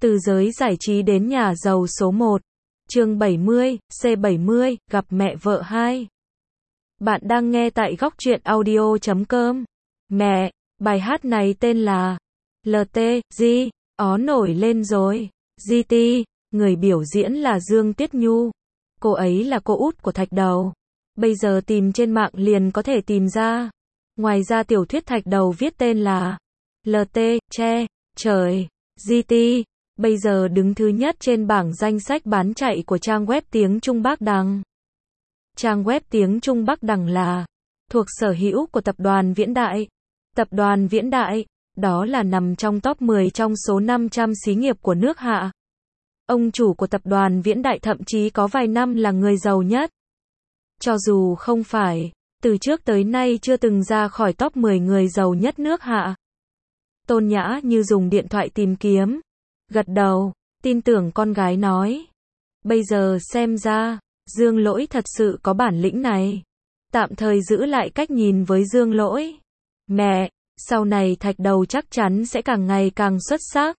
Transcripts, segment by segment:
Từ giới giải trí đến nhà giàu số 1. Chương 70, C70, gặp mẹ vợ 2. Bạn đang nghe tại góc truyện audio.com. Mẹ, bài hát này tên là LT, G, ó nổi lên rồi. GT, người biểu diễn là Dương Tuyết Nhu. Cô ấy là cô út của Thạch Đầu. Bây giờ tìm trên mạng liền có thể tìm ra. Ngoài ra tiểu thuyết Thạch Đầu viết tên là LT, Che, Trời. GT, bây giờ đứng thứ nhất trên bảng danh sách bán chạy của trang web tiếng Trung Bác Đằng. Trang web tiếng Trung Bác Đằng là thuộc sở hữu của tập đoàn Viễn Đại. Tập đoàn Viễn Đại, đó là nằm trong top 10 trong số 500 xí nghiệp của nước Hạ. Ông chủ của tập đoàn Viễn Đại thậm chí có vài năm là người giàu nhất. Cho dù không phải, từ trước tới nay chưa từng ra khỏi top 10 người giàu nhất nước Hạ. Tôn Nhã Như dùng điện thoại tìm kiếm, gật đầu, tin tưởng con gái nói. Bây giờ xem ra, Dương Lỗi thật sự có bản lĩnh này. Tạm thời giữ lại cách nhìn với Dương Lỗi. Mẹ, sau này Thạch Đầu chắc chắn sẽ càng ngày càng xuất sắc.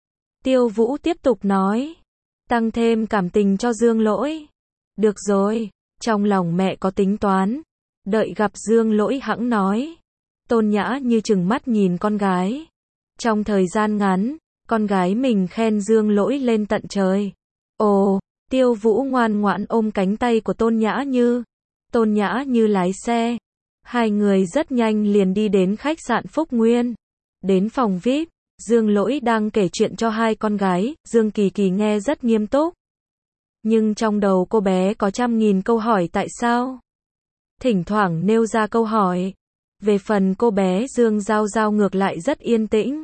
Tiêu Vũ tiếp tục nói, tăng thêm cảm tình cho Dương Lỗi. Được rồi, trong lòng mẹ có tính toán. Đợi gặp Dương Lỗi hẵng nói. Tôn Nhã Như trừng mắt nhìn con gái. Trong thời gian ngắn, con gái mình khen Dương Lỗi lên tận trời. Ồ, Tiêu Vũ ngoan ngoãn ôm cánh tay của Tôn Nhã Như. Tôn Nhã Như lái xe. Hai người rất nhanh liền đi đến khách sạn Phúc Nguyên. Đến phòng VIP, Dương Lỗi đang kể chuyện cho hai con gái, Dương Kỳ Kỳ nghe rất nghiêm túc. Nhưng trong đầu cô bé có trăm nghìn câu hỏi tại sao. Thỉnh thoảng nêu ra câu hỏi. Về phần cô bé Dương Giao Giao ngược lại rất yên tĩnh.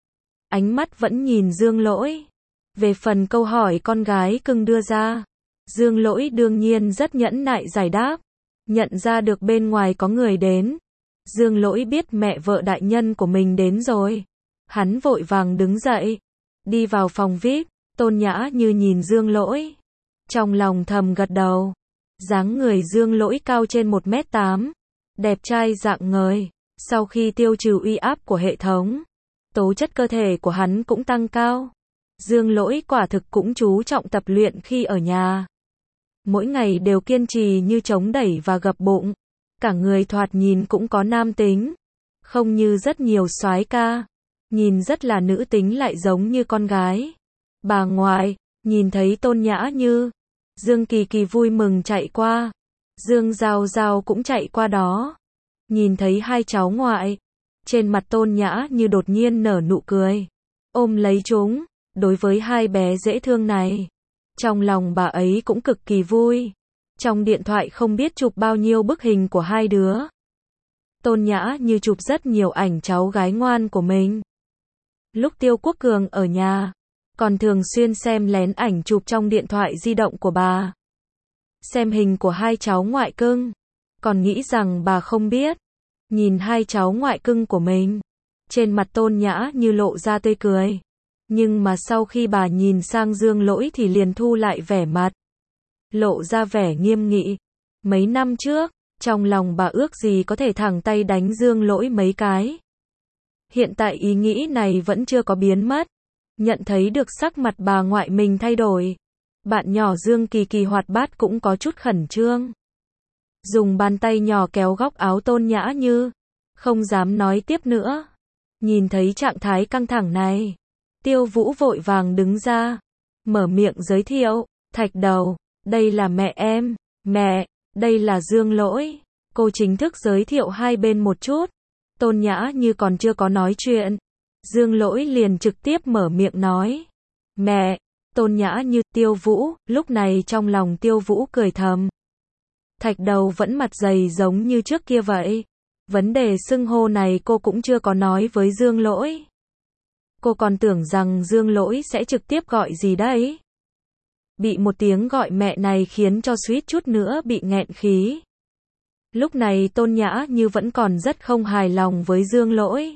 Ánh mắt vẫn nhìn Dương Lỗi. Về phần câu hỏi con gái cưng đưa ra, Dương Lỗi đương nhiên rất nhẫn nại giải đáp. Nhận ra được bên ngoài có người đến. Dương Lỗi biết mẹ vợ đại nhân của mình đến rồi. Hắn vội vàng đứng dậy. Đi vào phòng VIP, Tôn Nhã Như nhìn Dương Lỗi. Trong lòng thầm gật đầu. Dáng người Dương Lỗi cao trên 1m8. Đẹp trai rạng ngời. Sau khi tiêu trừ uy áp của hệ thống, tố chất cơ thể của hắn cũng tăng cao. Dương Lỗi quả thực cũng chú trọng tập luyện khi ở nhà. Mỗi ngày đều kiên trì như chống đẩy và gập bụng. Cả người thoạt nhìn cũng có nam tính. Không như rất nhiều soái ca. Nhìn rất là nữ tính lại giống như con gái. Bà ngoại, nhìn thấy Tôn Nhã Như. Dương Kỳ Kỳ vui mừng chạy qua. Dương Giao Giao cũng chạy qua đó. Nhìn thấy hai cháu ngoại. Trên mặt Tôn Nhã Như đột nhiên nở nụ cười. Ôm lấy chúng. Đối với hai bé dễ thương này, trong lòng bà ấy cũng cực kỳ vui. Trong điện thoại không biết chụp bao nhiêu bức hình của hai đứa. Tôn Nhã Như chụp rất nhiều ảnh cháu gái ngoan của mình. Lúc Tiêu Quốc Cường ở nhà, còn thường xuyên xem lén ảnh chụp trong điện thoại di động của bà. Xem hình của hai cháu ngoại cưng, còn nghĩ rằng bà không biết. Nhìn hai cháu ngoại cưng của mình, trên mặt Tôn Nhã Như lộ ra tươi cười. Nhưng mà sau khi bà nhìn sang Dương Lỗi thì liền thu lại vẻ mặt. Lộ ra vẻ nghiêm nghị. Mấy năm trước, trong lòng bà ước gì có thể thẳng tay đánh Dương Lỗi mấy cái. Hiện tại ý nghĩ này vẫn chưa có biến mất. Nhận thấy được sắc mặt bà ngoại mình thay đổi. Bạn nhỏ Dương Kỳ Kỳ hoạt bát cũng có chút khẩn trương. Dùng bàn tay nhỏ kéo góc áo Tôn Nhã Như. Không dám nói tiếp nữa. Nhìn thấy trạng thái căng thẳng này, Tiêu Vũ vội vàng đứng ra, mở miệng giới thiệu. Thạch Đầu, đây là mẹ em. Mẹ, đây là Dương Lỗi. Cô chính thức giới thiệu hai bên một chút. Tôn Nhã Như còn chưa có nói chuyện, Dương Lỗi liền trực tiếp mở miệng nói. Mẹ, Tôn Nhã Như, Tiêu Vũ. Lúc này trong lòng Tiêu Vũ cười thầm. Thạch Đầu vẫn mặt dày giống như trước kia vậy. Vấn đề xưng hô này cô cũng chưa có nói với Dương Lỗi. Cô còn tưởng rằng Dương Lỗi sẽ trực tiếp gọi gì đấy. Bị một tiếng gọi mẹ này khiến cho suýt chút nữa bị nghẹn khí. Lúc này Tôn Nhã Như vẫn còn rất không hài lòng với Dương Lỗi.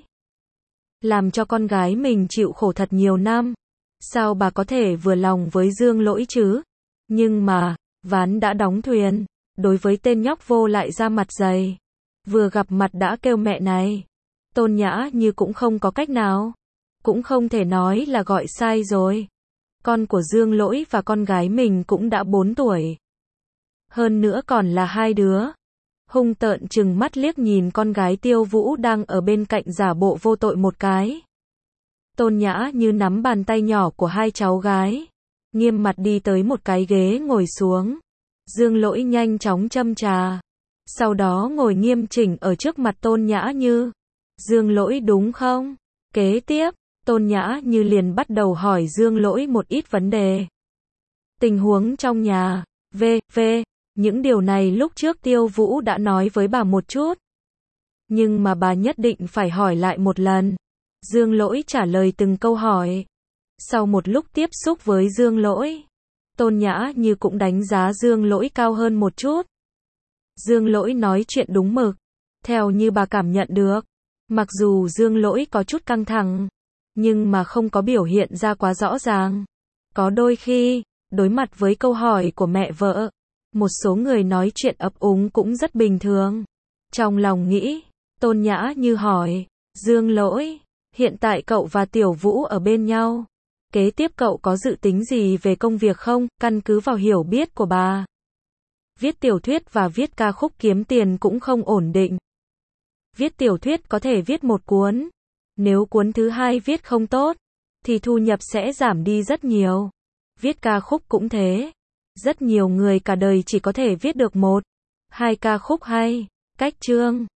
Làm cho con gái mình chịu khổ thật nhiều năm. Sao bà có thể vừa lòng với Dương Lỗi chứ? Nhưng mà, ván đã đóng thuyền. Đối với tên nhóc vô lại ra mặt dày. Vừa gặp mặt đã kêu mẹ này. Tôn Nhã Như cũng không có cách nào. cũng không thể nói là gọi sai rồi. Con của Dương Lỗi và con gái mình cũng đã 4 tuổi. Hơn nữa còn là 2 đứa. Hung tợn trừng mắt liếc nhìn con gái Tiêu Vũ đang ở bên cạnh giả bộ vô tội một cái. Tôn Nhã Như nắm bàn tay nhỏ của hai cháu gái, nghiêm mặt đi tới một cái ghế ngồi xuống. Dương Lỗi nhanh chóng châm trà, sau đó ngồi nghiêm chỉnh ở trước mặt Tôn Nhã Như. Dương Lỗi đúng không? Kế tiếp, Tôn Nhã Như liền bắt đầu hỏi Dương Lỗi một ít vấn đề. Tình huống trong nhà, v.v. Những điều này lúc trước Tiêu Vũ đã nói với bà một chút. Nhưng mà bà nhất định phải hỏi lại một lần. Dương Lỗi trả lời từng câu hỏi. Sau một lúc tiếp xúc với Dương Lỗi, Tôn Nhã Như cũng đánh giá Dương Lỗi cao hơn một chút. Dương Lỗi nói chuyện đúng mực, theo như bà cảm nhận được. Mặc dù Dương Lỗi có chút căng thẳng, nhưng mà không có biểu hiện ra quá rõ ràng. Có đôi khi, đối mặt với câu hỏi của mẹ vợ, một số người nói chuyện ấp úng cũng rất bình thường. Trong lòng nghĩ, Tôn Nhã Như hỏi, Dương Lỗi, hiện tại cậu và Tiểu Vũ ở bên nhau. Kế tiếp cậu có dự tính gì về công việc không? Căn cứ vào hiểu biết của bà, viết tiểu thuyết và viết ca khúc kiếm tiền cũng không ổn định. Viết tiểu thuyết có thể viết một cuốn. Nếu cuốn thứ hai viết không tốt, thì thu nhập sẽ giảm đi rất nhiều. Viết ca khúc cũng thế. Rất nhiều người cả đời chỉ có thể viết được 1, 2 ca khúc hay. Cách chương